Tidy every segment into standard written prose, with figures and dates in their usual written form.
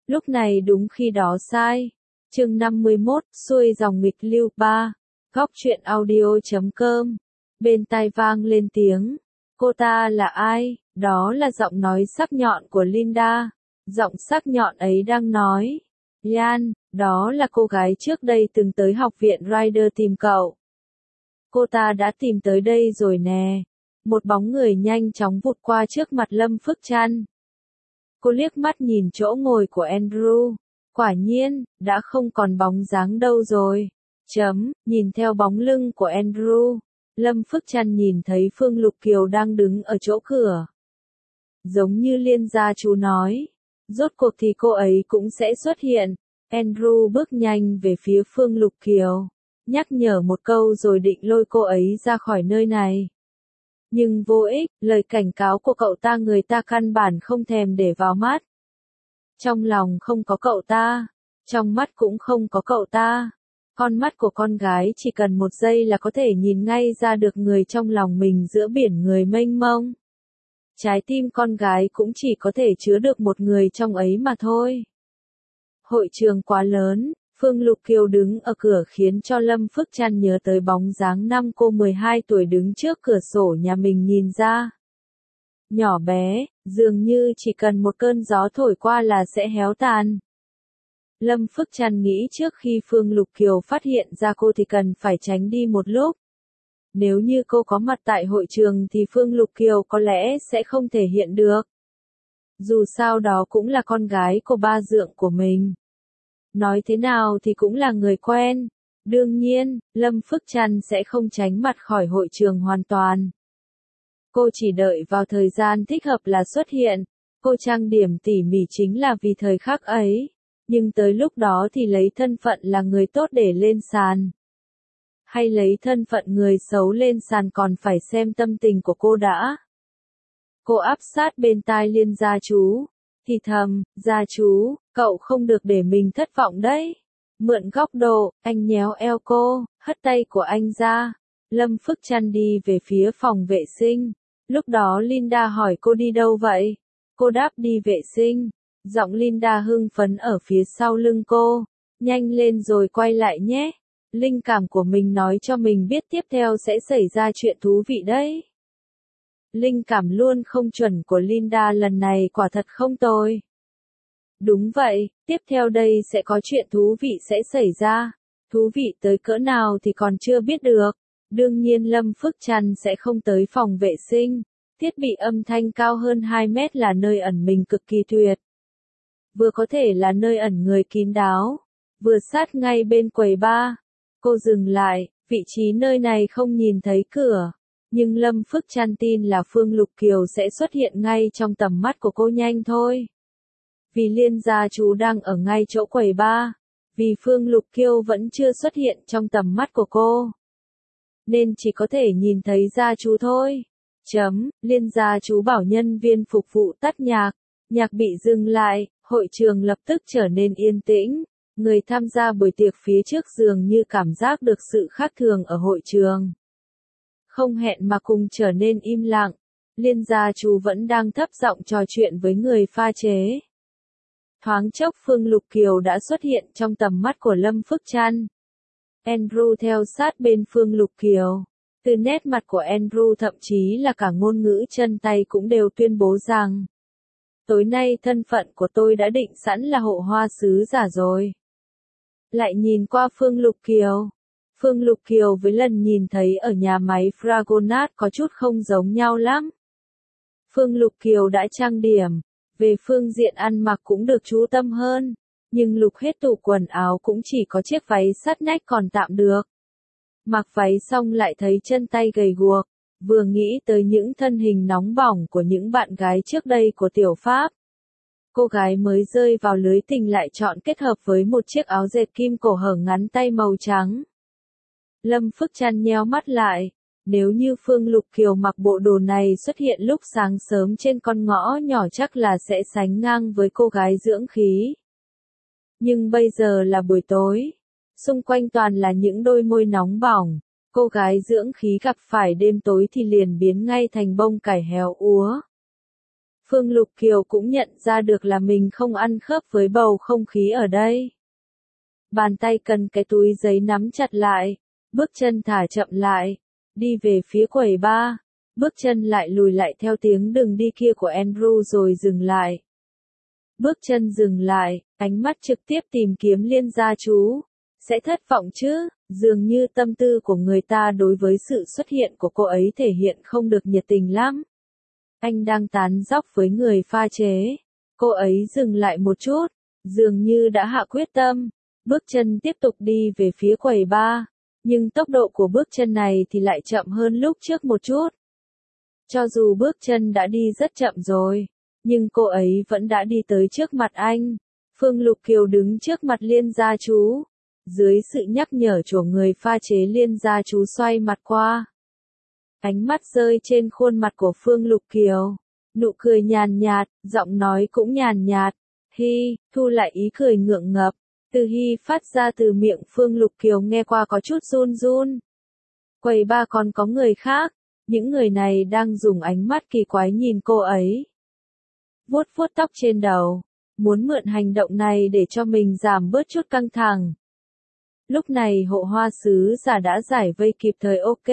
Lúc này đúng khi đó sai. Chương 51, xuôi dòng nghịch lưu 3. Góc truyện audio.com. Bên tai vang lên tiếng. Cô ta là ai? Đó là giọng nói sắc nhọn của Linda. Giọng sắc nhọn ấy đang nói. Yan, đó là cô gái trước đây từng tới học viện Ryder tìm cậu. Cô ta đã tìm tới đây rồi nè. Một bóng người nhanh chóng vụt qua trước mặt Lâm Phước Trăn. Cô liếc mắt nhìn chỗ ngồi của Andrew. Quả nhiên, đã không còn bóng dáng đâu rồi. Nhìn theo bóng lưng của Andrew, Lâm Phước Trăn nhìn thấy Phương Lục Kiều đang đứng ở chỗ cửa. Giống như Liên gia chú nói, rốt cuộc thì cô ấy cũng sẽ xuất hiện. Andrew bước nhanh về phía Phương Lục Kiều, nhắc nhở một câu rồi định lôi cô ấy ra khỏi nơi này. Nhưng vô ích, lời cảnh cáo của cậu ta người ta căn bản không thèm để vào mắt. Trong lòng không có cậu ta, trong mắt cũng không có cậu ta. Con mắt của con gái chỉ cần một giây là có thể nhìn ngay ra được người trong lòng mình giữa biển người mênh mông. Trái tim con gái cũng chỉ có thể chứa được một người trong ấy mà thôi. Hội trường quá lớn, Phương Lục Kiều đứng ở cửa khiến cho Lâm Phước Trăn nhớ tới bóng dáng năm cô 12 tuổi đứng trước cửa sổ nhà mình nhìn ra. Nhỏ bé, dường như chỉ cần một cơn gió thổi qua là sẽ héo tàn. Lâm Phước Trăn nghĩ trước khi Phương Lục Kiều phát hiện ra cô thì cần phải tránh đi một lúc. Nếu như cô có mặt tại hội trường thì Phương Lục Kiều có lẽ sẽ không thể hiện được. Dù sao đó cũng là con gái của ba dượng của mình. Nói thế nào thì cũng là người quen. Đương nhiên, Lâm Phước Trăn sẽ không tránh mặt khỏi hội trường hoàn toàn. Cô chỉ đợi vào thời gian thích hợp là xuất hiện. Cô trang điểm tỉ mỉ chính là vì thời khắc ấy. Nhưng tới lúc đó thì lấy thân phận là người tốt để lên sàn. Hay lấy thân phận người xấu lên sàn còn phải xem tâm tình của cô đã. Cô áp sát bên tai Liên gia chú. Thì thầm, gia chú, cậu không được để mình thất vọng đấy. Mượn góc độ, anh nhéo eo cô, hất tay của anh ra. Lâm Phước Trăn đi về phía phòng vệ sinh. Lúc đó Linda hỏi cô đi đâu vậy? Cô đáp đi vệ sinh. Giọng Linda hưng phấn ở phía sau lưng cô. Nhanh lên rồi quay lại nhé. Linh cảm của mình nói cho mình biết tiếp theo sẽ xảy ra chuyện thú vị đấy. Linh cảm luôn không chuẩn của Linda lần này quả thật không tồi. Đúng vậy, tiếp theo đây sẽ có chuyện thú vị sẽ xảy ra. Thú vị tới cỡ nào thì còn chưa biết được. Đương nhiên Lâm Phước Trăn sẽ không tới phòng vệ sinh. Thiết bị âm thanh cao hơn 2 mét là nơi ẩn mình cực kỳ tuyệt. Vừa có thể là nơi ẩn người kín đáo, vừa sát ngay bên quầy bar. Cô dừng lại, vị trí nơi này không nhìn thấy cửa. Nhưng Lâm Phước Trăn tin là Phương Lục Kiều sẽ xuất hiện ngay trong tầm mắt của cô nhanh thôi. Vì Liên gia chú đang ở ngay chỗ quầy bar. Vì Phương Lục Kiều vẫn chưa xuất hiện trong tầm mắt của cô. Nên chỉ có thể nhìn thấy gia chú thôi. Liên gia chú bảo nhân viên phục vụ tắt nhạc. Nhạc bị dừng lại, hội trường lập tức trở nên yên tĩnh. Người tham gia buổi tiệc phía trước dường như cảm giác được sự khác thường ở hội trường. Không hẹn mà cùng trở nên im lặng. Liên gia chú vẫn đang thấp giọng trò chuyện với người pha chế. Thoáng chốc Phương Lục Kiều đã xuất hiện trong tầm mắt của Lâm Phước Trăn. Andrew theo sát bên Phương Lục Kiều. Từ nét mặt của Andrew thậm chí là cả ngôn ngữ chân tay cũng đều tuyên bố rằng. Tối nay thân phận của tôi đã định sẵn là hộ hoa sứ giả rồi. Lại nhìn qua Phương Lục Kiều. Phương Lục Kiều với lần nhìn thấy ở nhà máy Fragonard có chút không giống nhau lắm. Phương Lục Kiều đã trang điểm. Về phương diện ăn mặc cũng được chú tâm hơn. Nhưng lục hết tủ quần áo cũng chỉ có chiếc váy sát nách còn tạm được. Mặc váy xong lại thấy chân tay gầy guộc. Vừa nghĩ tới những thân hình nóng bỏng của những bạn gái trước đây của Tiểu Pháp. Cô gái mới rơi vào lưới tình lại chọn kết hợp với một chiếc áo dệt kim cổ hở ngắn tay màu trắng. Lâm Phước Trăn nheo mắt lại. Nếu như Phương Lục Kiều mặc bộ đồ này xuất hiện lúc sáng sớm trên con ngõ nhỏ chắc là sẽ sánh ngang với cô gái dưỡng khí. Nhưng bây giờ là buổi tối. Xung quanh toàn là những đôi môi nóng bỏng. Cô gái dưỡng khí gặp phải đêm tối thì liền biến ngay thành bông cải héo úa. Phương Lục Kiều cũng nhận ra được là mình không ăn khớp với bầu không khí ở đây. Bàn tay cần cái túi giấy nắm chặt lại, bước chân thả chậm lại, đi về phía quầy bar, bước chân lại lùi lại theo tiếng đừng đi kia của Andrew rồi dừng lại. Bước chân dừng lại, ánh mắt trực tiếp tìm kiếm Liên gia chú. Sẽ thất vọng chứ, dường như tâm tư của người ta đối với sự xuất hiện của cô ấy thể hiện không được nhiệt tình lắm. Anh đang tán dóc với người pha chế. Cô ấy dừng lại một chút, dường như đã hạ quyết tâm. Bước chân tiếp tục đi về phía quầy bar, nhưng tốc độ của bước chân này thì lại chậm hơn lúc trước một chút. Cho dù bước chân đã đi rất chậm rồi, nhưng cô ấy vẫn đã đi tới trước mặt anh. Phương Lục Kiều đứng trước mặt Liên gia chú. Dưới sự nhắc nhở của người pha chế, Liên gia chú xoay mặt qua. Ánh mắt rơi trên khuôn mặt của Phương Lục Kiều. Nụ cười nhàn nhạt, giọng nói cũng nhàn nhạt. Hi, thu lại ý cười ngượng ngập. Từ hi phát ra từ miệng Phương Lục Kiều nghe qua có chút run run. Quầy ba còn có người khác. Những người này đang dùng ánh mắt kỳ quái nhìn cô ấy. Vuốt vuốt tóc trên đầu. Muốn mượn hành động này để cho mình giảm bớt chút căng thẳng. Lúc này hộ hoa sứ giả đã giải vây kịp thời. Ok.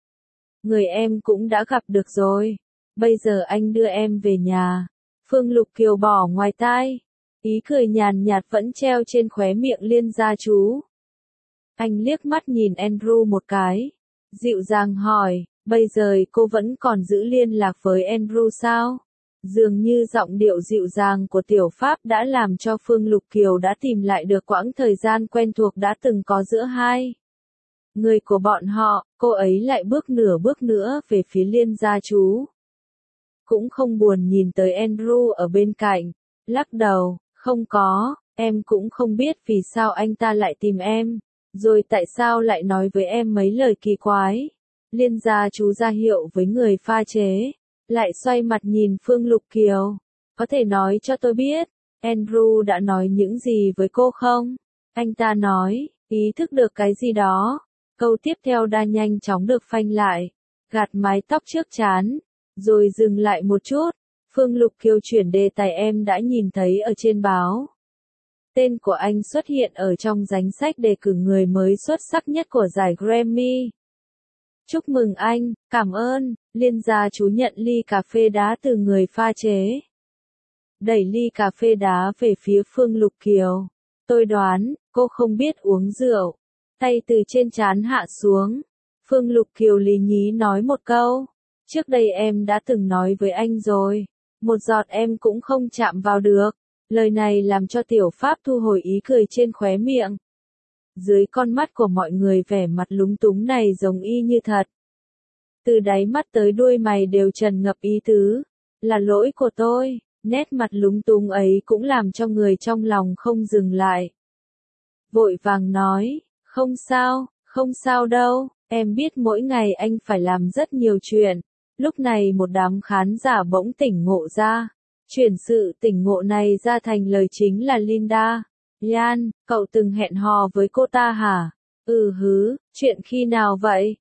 Người em cũng đã gặp được rồi. Bây giờ anh đưa em về nhà. Phương Lục Kiều bỏ ngoài tai. Ý cười nhàn nhạt vẫn treo trên khóe miệng Liên gia chú. Anh liếc mắt nhìn Andrew một cái. Dịu dàng hỏi, bây giờ cô vẫn còn giữ liên lạc với Andrew sao? Dường như giọng điệu dịu dàng của Tiểu Pháp đã làm cho Phương Lục Kiều đã tìm lại được quãng thời gian quen thuộc đã từng có giữa hai người của bọn họ. Cô ấy lại bước nửa bước nữa về phía Liên gia chú. Cũng không buồn nhìn tới Andrew ở bên cạnh, lắc đầu, không có, em cũng không biết vì sao anh ta lại tìm em, rồi tại sao lại nói với em mấy lời kỳ quái. Liên gia chú ra hiệu với người pha chế, lại xoay mặt nhìn Phương Lục Kiều. Có thể nói cho tôi biết, Andrew đã nói những gì với cô không? Anh ta nói, ý thức được cái gì đó. Câu tiếp theo đã nhanh chóng được phanh lại, gạt mái tóc trước trán, rồi dừng lại một chút. Phương Lục Kiều chuyển đề tài, em đã nhìn thấy ở trên báo. Tên của anh xuất hiện ở trong danh sách đề cử người mới xuất sắc nhất của giải Grammy. Chúc mừng anh, cảm ơn. Liên gia chú nhận ly cà phê đá từ người pha chế. Đẩy ly cà phê đá về phía Phương Lục Kiều. Tôi đoán, cô không biết uống rượu. Tay từ trên trán hạ xuống. Phương Lục Kiều lý nhí nói một câu. Trước đây em đã từng nói với anh rồi. Một giọt em cũng không chạm vào được. Lời này làm cho Tiểu Pháp thu hồi ý cười trên khóe miệng. Dưới con mắt của mọi người vẻ mặt lúng túng này giống y như thật. Từ đáy mắt tới đuôi mày đều tràn ngập ý tứ. Là lỗi của tôi. Nét mặt lúng túng ấy cũng làm cho người trong lòng không dừng lại. Vội vàng nói, không sao đâu, em biết mỗi ngày anh phải làm rất nhiều chuyện. Lúc này một đám khán giả bỗng tỉnh ngộ ra. Chuyển sự tỉnh ngộ này ra thành lời chính là Linda. Yan, cậu từng hẹn hò với cô ta hả? Chuyện khi nào vậy?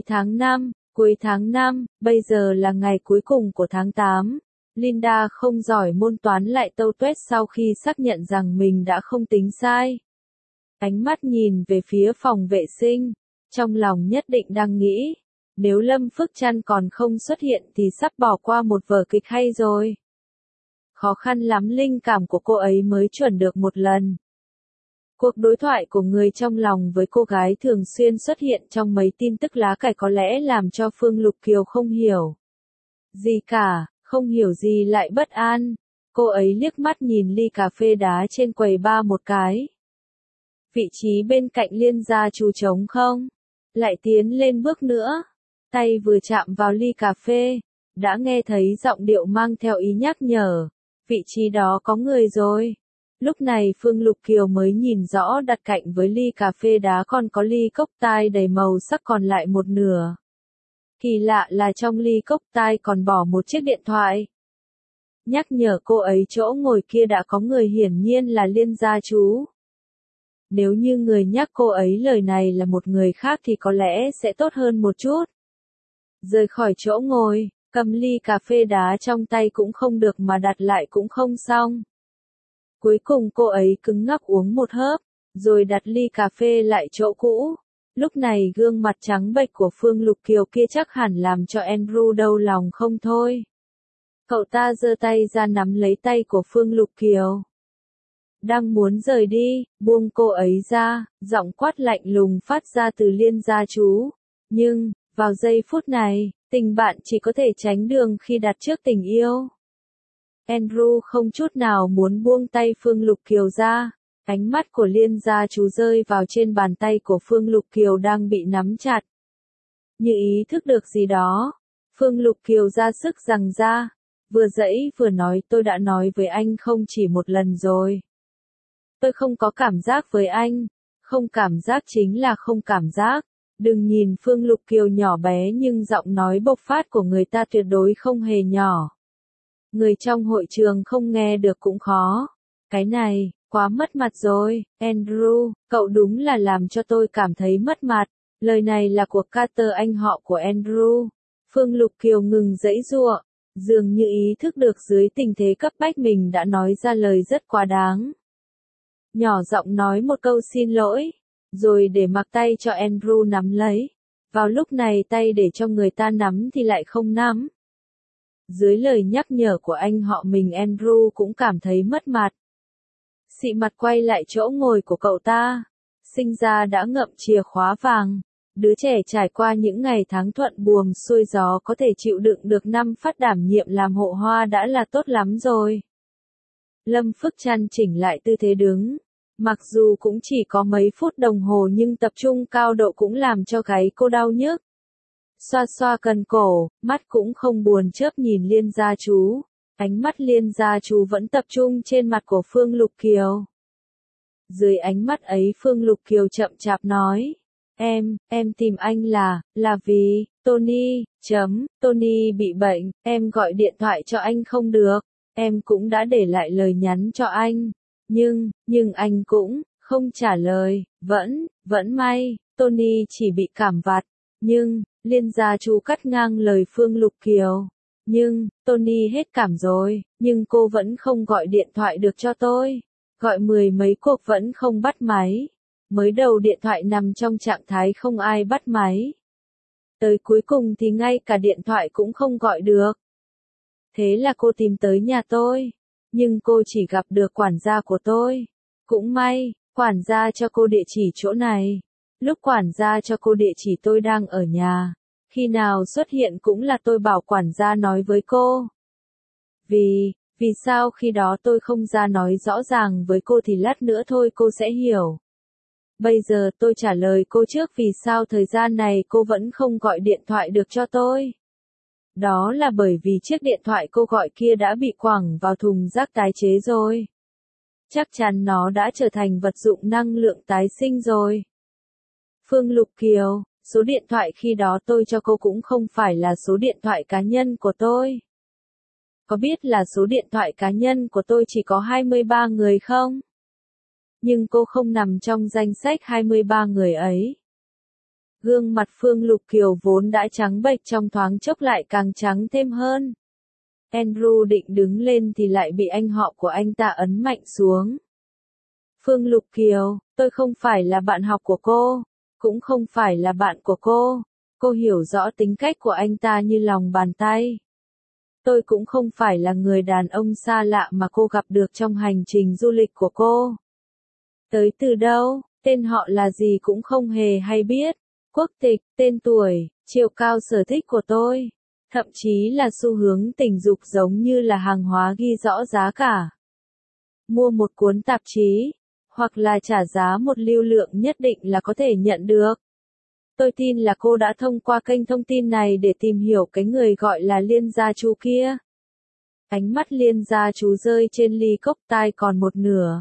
Cuối tháng 5, bây giờ là ngày cuối cùng của tháng 8. Linda không giỏi môn toán lại tâu tuét sau khi xác nhận rằng mình đã không tính sai. Ánh mắt nhìn về phía phòng vệ sinh, trong lòng nhất định đang nghĩ, nếu Lâm Phước Trăn còn không xuất hiện thì sắp bỏ qua một vở kịch hay rồi. Khó khăn lắm linh cảm của cô ấy mới chuẩn được một lần. Cuộc đối thoại của người trong lòng với cô gái thường xuyên xuất hiện trong mấy tin tức lá cải có lẽ làm cho Phương Lục Kiều không hiểu gì cả, không hiểu gì lại bất an. Cô ấy liếc mắt nhìn ly cà phê đá trên quầy bar một cái. Vị trí bên cạnh Liên gia chú trống không? Lại tiến lên bước nữa. Tay vừa chạm vào ly cà phê, đã nghe thấy giọng điệu mang theo ý nhắc nhở. Vị trí đó có người rồi. Lúc này Phương Lục Kiều mới nhìn rõ đặt cạnh với ly cà phê đá còn có ly cốc tai đầy màu sắc còn lại một nửa. Kỳ lạ là trong ly cốc tai còn bỏ một chiếc điện thoại. Nhắc nhở cô ấy chỗ ngồi kia đã có người, hiển nhiên là Liên gia chú. Nếu như người nhắc cô ấy lời này là một người khác thì có lẽ sẽ tốt hơn một chút. Rời khỏi chỗ ngồi, Cầm ly cà phê đá trong tay cũng không được mà đặt lại cũng không xong. Cuối cùng cô ấy cứng ngắc uống một hớp, rồi đặt ly cà phê lại chỗ cũ. Lúc này gương mặt trắng bệch của Phương Lục Kiều kia chắc hẳn làm cho Andrew đau lòng không thôi. Cậu ta giơ tay ra nắm lấy tay của Phương Lục Kiều. Đang muốn rời đi, buông cô ấy ra, giọng quát lạnh lùng phát ra từ Liên gia chú. Nhưng, vào giây phút này, tình bạn chỉ có thể tránh đường khi đặt trước tình yêu. Andrew không chút nào muốn buông tay Phương Lục Kiều ra. Ánh mắt của Liên gia chú rơi vào trên bàn tay của Phương Lục Kiều đang bị nắm chặt. Như ý thức được gì đó, Phương Lục Kiều ra sức giằng ra, vừa giãy vừa nói tôi đã nói với anh không chỉ một lần rồi. Tôi không có cảm giác với anh, không cảm giác chính là không cảm giác. Đừng nhìn Phương Lục Kiều nhỏ bé nhưng giọng nói bộc phát của người ta tuyệt đối không hề nhỏ. Người trong hội trường không nghe được cũng khó. Cái này, quá mất mặt rồi, Andrew, cậu đúng là làm cho tôi cảm thấy mất mặt. Lời này là của Carter anh họ của Andrew. Phương Lục Kiều ngừng giãy giụa, dường như ý thức được dưới tình thế cấp bách mình đã nói ra lời rất quá đáng. Nhỏ giọng nói một câu xin lỗi, rồi để mặc tay cho Andrew nắm lấy. Vào lúc này tay để cho người ta nắm thì lại không nắm. Dưới lời nhắc nhở của anh họ mình Andrew cũng cảm thấy mất mặt. Xị mặt quay lại chỗ ngồi của cậu ta. Sinh ra đã ngậm chìa khóa vàng. Đứa trẻ trải qua những ngày tháng thuận buồm xuôi gió có thể chịu đựng được 5 phát đảm nhiệm làm hộ hoa đã là tốt lắm rồi. Lâm Phức Trăn chỉnh lại tư thế đứng. Mặc dù cũng chỉ có mấy phút đồng hồ nhưng tập trung cao độ cũng làm cho gáy cô đau nhức. Xoa xoa cần cổ, mắt cũng không buồn chớp nhìn Liên gia chú. Ánh mắt Liên gia chú vẫn tập trung trên mặt của Phương Lục Kiều. Dưới ánh mắt ấy Phương Lục Kiều chậm chạp nói. Em tìm anh là vì, Tony bị bệnh, em gọi điện thoại cho anh không được. Em cũng đã để lại lời nhắn cho anh. Nhưng anh cũng không trả lời, vẫn may, Tony chỉ bị cảm vặt. Nhưng, Liên gia chú cắt ngang lời Phương Lục Kiều. Nhưng, Tony hết cảm rồi, nhưng cô vẫn không gọi điện thoại được cho tôi. Gọi 10 mấy cuộc vẫn không bắt máy. Mới đầu điện thoại nằm trong trạng thái không ai bắt máy. Tới cuối cùng thì ngay cả điện thoại cũng không gọi được. Thế là cô tìm tới nhà tôi. Nhưng cô chỉ gặp được quản gia của tôi. Cũng may, quản gia cho cô địa chỉ chỗ này. Lúc quản gia cho cô địa chỉ tôi đang ở nhà. Khi nào xuất hiện cũng là tôi bảo quản gia nói với cô. Vì sao khi đó tôi không ra nói rõ ràng với cô thì lát nữa thôi cô sẽ hiểu. Bây giờ tôi trả lời cô trước vì sao thời gian này cô vẫn không gọi điện thoại được cho tôi. Đó là bởi vì chiếc điện thoại cô gọi kia đã bị quẳng vào thùng rác tái chế rồi. Chắc chắn nó đã trở thành vật dụng năng lượng tái sinh rồi. Phương Lục Kiều, số điện thoại khi đó tôi cho cô cũng không phải là số điện thoại cá nhân của tôi. Có biết là số điện thoại cá nhân của tôi chỉ có 23 người không? Nhưng cô không nằm trong danh sách 23 người ấy. Gương mặt Phương Lục Kiều vốn đã trắng bệch trong thoáng chốc lại càng trắng thêm hơn. Andrew định đứng lên thì lại bị anh họ của anh ta ấn mạnh xuống. Phương Lục Kiều, tôi không phải là bạn học của cô, cũng không phải là bạn của cô. Cô hiểu rõ tính cách của anh ta như lòng bàn tay. Tôi cũng không phải là người đàn ông xa lạ mà cô gặp được trong hành trình du lịch của cô. Tới từ đâu, tên họ là gì cũng không hề hay biết. Quốc tịch, tên tuổi, chiều cao sở thích của tôi. Thậm chí là xu hướng tình dục giống như là hàng hóa ghi rõ giá cả. Mua một cuốn tạp chí, hoặc là trả giá một lưu lượng nhất định là có thể nhận được. Tôi tin là cô đã thông qua kênh thông tin này để tìm hiểu cái người gọi là Liên gia chú kia. Ánh mắt Liên gia chú rơi trên ly cốc tai còn một nửa.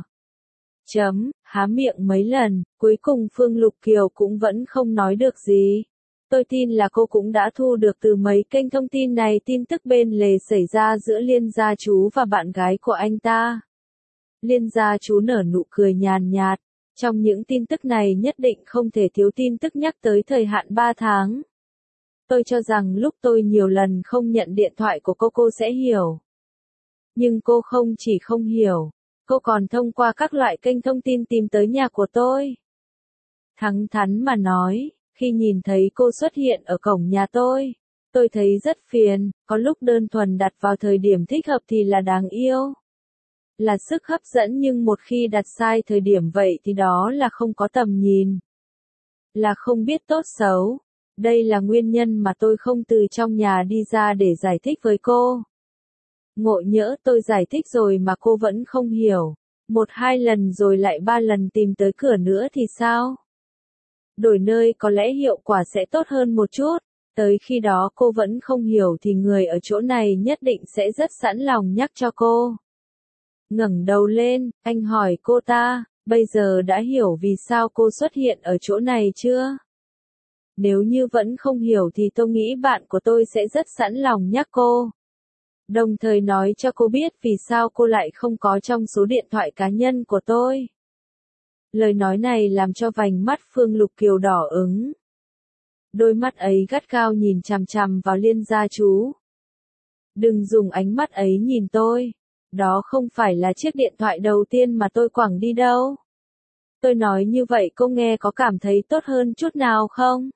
Há miệng mấy lần, cuối cùng Phương Lục Kiều cũng vẫn không nói được gì. Tôi tin là cô cũng đã thu được từ mấy kênh thông tin này tin tức bên lề xảy ra giữa Liên gia chú và bạn gái của anh ta. Liên gia chú nở nụ cười nhàn nhạt. Trong những tin tức này nhất định không thể thiếu tin tức nhắc tới thời hạn 3 tháng. Tôi cho rằng lúc tôi nhiều lần không nhận điện thoại của cô sẽ hiểu. Nhưng cô không chỉ không hiểu, cô còn thông qua các loại kênh thông tin tìm tới nhà của tôi. Thẳng thắn mà nói, khi nhìn thấy cô xuất hiện ở cổng nhà tôi thấy rất phiền, có lúc đơn thuần đặt vào thời điểm thích hợp thì là đáng yêu. Là sức hấp dẫn nhưng một khi đặt sai thời điểm vậy thì đó là không có tầm nhìn. Là không biết tốt xấu. Đây là nguyên nhân mà tôi không từ trong nhà đi ra để giải thích với cô. Ngộ nhỡ tôi giải thích rồi mà cô vẫn không hiểu. 1-2 lần rồi lại 3 lần tìm tới cửa nữa thì sao? Đổi nơi có lẽ hiệu quả sẽ tốt hơn một chút. Tới khi đó cô vẫn không hiểu thì người ở chỗ này nhất định sẽ rất sẵn lòng nhắc cho cô. Ngẩng đầu lên, anh hỏi cô ta, bây giờ đã hiểu vì sao cô xuất hiện ở chỗ này chưa? Nếu như vẫn không hiểu thì tôi nghĩ bạn của tôi sẽ rất sẵn lòng nhắc cô. Đồng thời nói cho cô biết vì sao cô lại không có trong số điện thoại cá nhân của tôi. Lời nói này làm cho vành mắt Phương Lục Kiều đỏ ửng. Đôi mắt ấy gắt gao nhìn chằm chằm vào Liên gia chú. Đừng dùng ánh mắt ấy nhìn tôi. Đó không phải là chiếc điện thoại đầu tiên mà tôi quẳng đi đâu. Tôi nói như vậy cô nghe có cảm thấy tốt hơn chút nào không?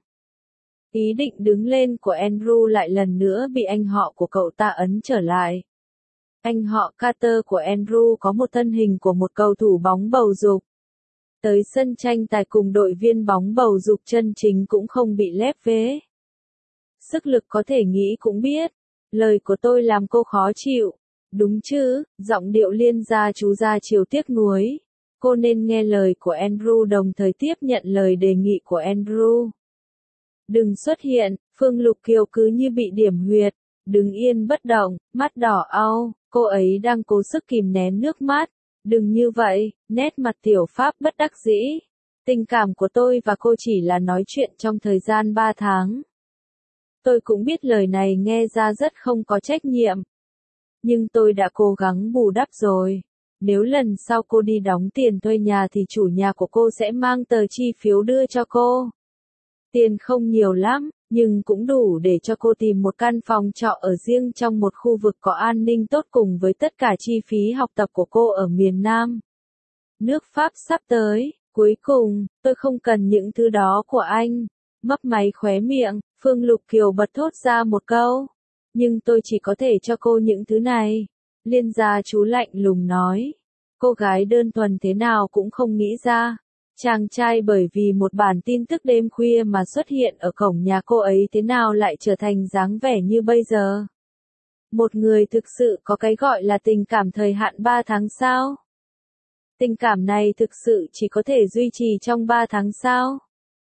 Ý định đứng lên của Andrew lại lần nữa bị anh họ của cậu ta ấn trở lại. Anh họ Carter của Andrew có một thân hình của một cầu thủ bóng bầu dục. Tới sân tranh tài cùng đội viên bóng bầu dục chân chính cũng không bị lép vế. Sức lực có thể nghĩ cũng biết. Lời của tôi làm cô khó chịu. Đúng chứ, giọng điệu Liên gia chú ra chiều tiếc nuối. Cô nên nghe lời của Andrew đồng thời tiếp nhận lời đề nghị của Andrew. Đừng xuất hiện, Phương Lục Kiều cứ như bị điểm huyệt. Đứng yên bất động, mắt đỏ au, cô ấy đang cố sức kìm nén nước mắt. Đừng như vậy, nét mặt tiểu Pháp bất đắc dĩ. Tình cảm của tôi và cô chỉ là nói chuyện trong thời gian 3 tháng. Tôi cũng biết lời này nghe ra rất không có trách nhiệm. Nhưng tôi đã cố gắng bù đắp rồi. Nếu lần sau cô đi đóng tiền thuê nhà thì chủ nhà của cô sẽ mang tờ chi phiếu đưa cho cô. Tiền không nhiều lắm, nhưng cũng đủ để cho cô tìm một căn phòng trọ ở riêng trong một khu vực có an ninh tốt cùng với tất cả chi phí học tập của cô ở miền Nam. Nước Pháp sắp tới, cuối cùng, tôi không cần những thứ đó của anh. Mấp máy khóe miệng, Phương Lục Kiều bật thốt ra một câu. Nhưng tôi chỉ có thể cho cô những thứ này. Liên gia chú lạnh lùng nói. Cô gái đơn thuần thế nào cũng không nghĩ ra. Chàng trai bởi vì một bản tin tức đêm khuya mà xuất hiện ở cổng nhà cô ấy thế nào lại trở thành dáng vẻ như bây giờ. Một người thực sự có cái gọi là tình cảm thời hạn 3 tháng sao? Tình cảm này thực sự chỉ có thể duy trì trong 3 tháng sao?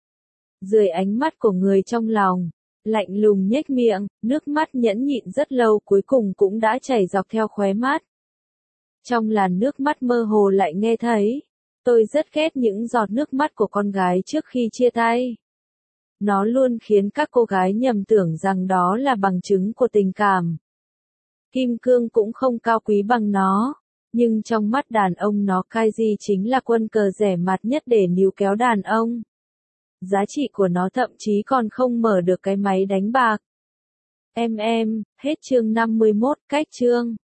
Dưới ánh mắt của người trong lòng, lạnh lùng nhếch miệng, nước mắt nhẫn nhịn rất lâu cuối cùng cũng đã chảy dọc theo khóe mắt. Trong làn nước mắt mơ hồ lại nghe thấy. Tôi rất ghét những giọt nước mắt của con gái trước khi chia tay. Nó luôn khiến các cô gái nhầm tưởng rằng đó là bằng chứng của tình cảm. Kim cương cũng không cao quý bằng nó, nhưng trong mắt đàn ông nó Kaiji chính là quân cờ rẻ mạt nhất để níu kéo đàn ông. Giá trị của nó thậm chí còn không mở được cái máy đánh bạc. Hết chương 51, cách chương.